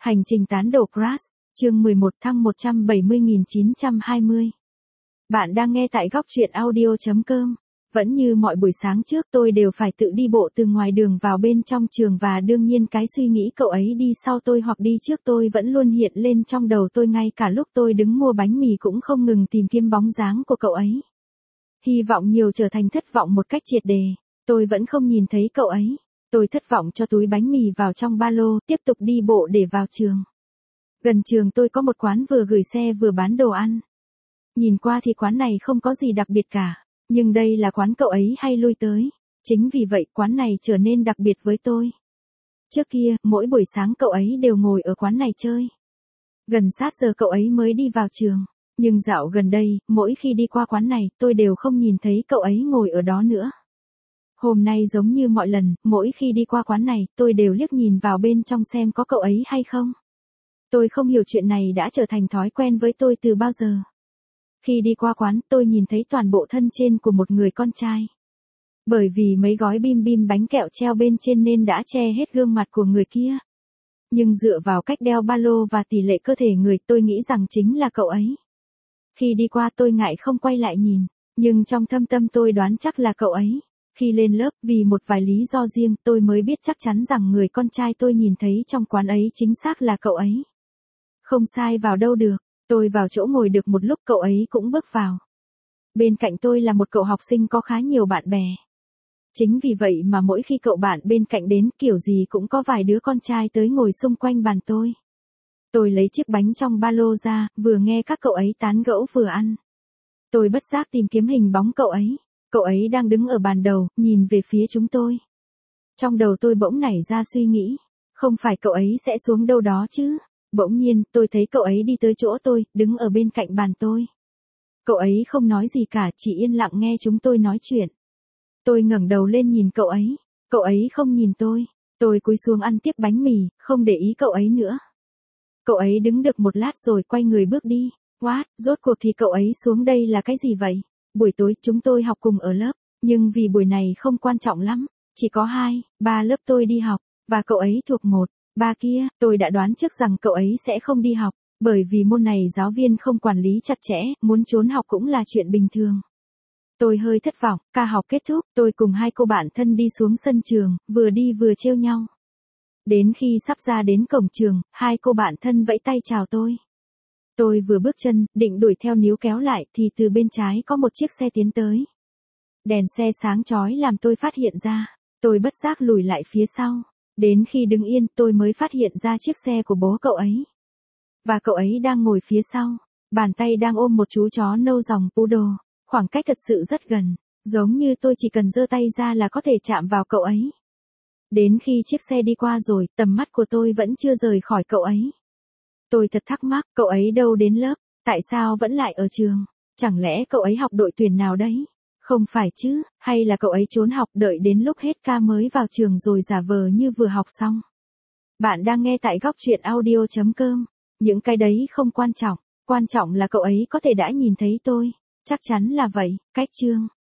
Hành trình tán đổ Crash, chương 11 thăng 170.920. Bạn đang nghe tại góc truyện audio.com. Vẫn như mọi buổi sáng trước tôi đều phải tự đi bộ từ ngoài đường vào bên trong trường và đương nhiên cái suy nghĩ cậu ấy đi sau tôi hoặc đi trước tôi vẫn luôn hiện lên trong đầu tôi ngay cả lúc tôi đứng mua bánh mì cũng không ngừng tìm kiếm bóng dáng của cậu ấy. Hy vọng nhiều trở thành thất vọng một cách triệt đề, tôi vẫn không nhìn thấy cậu ấy. Tôi thất vọng cho túi bánh mì vào trong ba lô, tiếp tục đi bộ để vào trường. Gần trường tôi có một quán vừa gửi xe vừa bán đồ ăn. Nhìn qua thì quán này không có gì đặc biệt cả, nhưng đây là quán cậu ấy hay lui tới. Chính vì vậy quán này trở nên đặc biệt với tôi. Trước kia, mỗi buổi sáng cậu ấy đều ngồi ở quán này chơi. Gần sát giờ cậu ấy mới đi vào trường. Nhưng dạo gần đây, mỗi khi đi qua quán này, tôi đều không nhìn thấy cậu ấy ngồi ở đó nữa. Hôm nay giống như mọi lần, mỗi khi đi qua quán này, tôi đều liếc nhìn vào bên trong xem có cậu ấy hay không. Tôi không hiểu chuyện này đã trở thành thói quen với tôi từ bao giờ. Khi đi qua quán, tôi nhìn thấy toàn bộ thân trên của một người con trai. Bởi vì mấy gói bim bim bánh kẹo treo bên trên nên đã che hết gương mặt của người kia. Nhưng dựa vào cách đeo ba lô và tỷ lệ cơ thể người, tôi nghĩ rằng chính là cậu ấy. Khi đi qua tôi ngại không quay lại nhìn, nhưng trong thâm tâm tôi đoán chắc là cậu ấy. Khi lên lớp, vì một vài lý do riêng, tôi mới biết chắc chắn rằng người con trai tôi nhìn thấy trong quán ấy chính xác là cậu ấy. Không sai vào đâu được, tôi vào chỗ ngồi được một lúc cậu ấy cũng bước vào. Bên cạnh tôi là một cậu học sinh có khá nhiều bạn bè. Chính vì vậy mà mỗi khi cậu bạn bên cạnh đến kiểu gì cũng có vài đứa con trai tới ngồi xung quanh bàn tôi. Tôi lấy chiếc bánh trong ba lô ra, vừa nghe các cậu ấy tán gẫu vừa ăn. Tôi bất giác tìm kiếm hình bóng cậu ấy. Cậu ấy đang đứng ở bàn đầu, nhìn về phía chúng tôi. Trong đầu tôi bỗng nảy ra suy nghĩ, không phải cậu ấy sẽ xuống đâu đó chứ. Bỗng nhiên, tôi thấy cậu ấy đi tới chỗ tôi, đứng ở bên cạnh bàn tôi. Cậu ấy không nói gì cả, chỉ yên lặng nghe chúng tôi nói chuyện. Tôi ngẩng đầu lên nhìn cậu ấy không nhìn tôi. Tôi cúi xuống ăn tiếp bánh mì, không để ý cậu ấy nữa. Cậu ấy đứng được một lát rồi quay người bước đi. What, rốt cuộc thì cậu ấy xuống đây là cái gì vậy? Buổi tối chúng tôi học cùng ở lớp, nhưng vì buổi này không quan trọng lắm, chỉ có 2, 3 lớp tôi đi học, và cậu ấy thuộc 1, 3 kia. Tôi đã đoán trước rằng cậu ấy sẽ không đi học, bởi vì môn này giáo viên không quản lý chặt chẽ, muốn trốn học cũng là chuyện bình thường. Tôi hơi thất vọng, ca học kết thúc, tôi cùng 2 cô bạn thân đi xuống sân trường, vừa đi vừa trêu nhau. Đến khi sắp ra đến cổng trường, 2 cô bạn thân vẫy tay chào tôi. Tôi vừa bước chân, định đuổi theo níu kéo lại thì từ bên trái có một chiếc xe tiến tới. Đèn xe sáng chói làm tôi phát hiện ra. Tôi bất giác lùi lại phía sau. Đến khi đứng yên tôi mới phát hiện ra chiếc xe của bố cậu ấy. Và cậu ấy đang ngồi phía sau. Bàn tay đang ôm một chú chó nâu dòng poodle. Khoảng cách thật sự rất gần. Giống như tôi chỉ cần giơ tay ra là có thể chạm vào cậu ấy. Đến khi chiếc xe đi qua rồi, tầm mắt của tôi vẫn chưa rời khỏi cậu ấy. Tôi thật thắc mắc, cậu ấy đâu đến lớp, tại sao vẫn lại ở trường? Chẳng lẽ cậu ấy học đội tuyển nào đấy? Không phải chứ, hay là cậu ấy trốn học đợi đến lúc hết ca mới vào trường rồi giả vờ như vừa học xong? Bạn đang nghe tại góc truyện audio.com. Những cái đấy không quan trọng là cậu ấy có thể đã nhìn thấy tôi. Chắc chắn là vậy. Cách chương.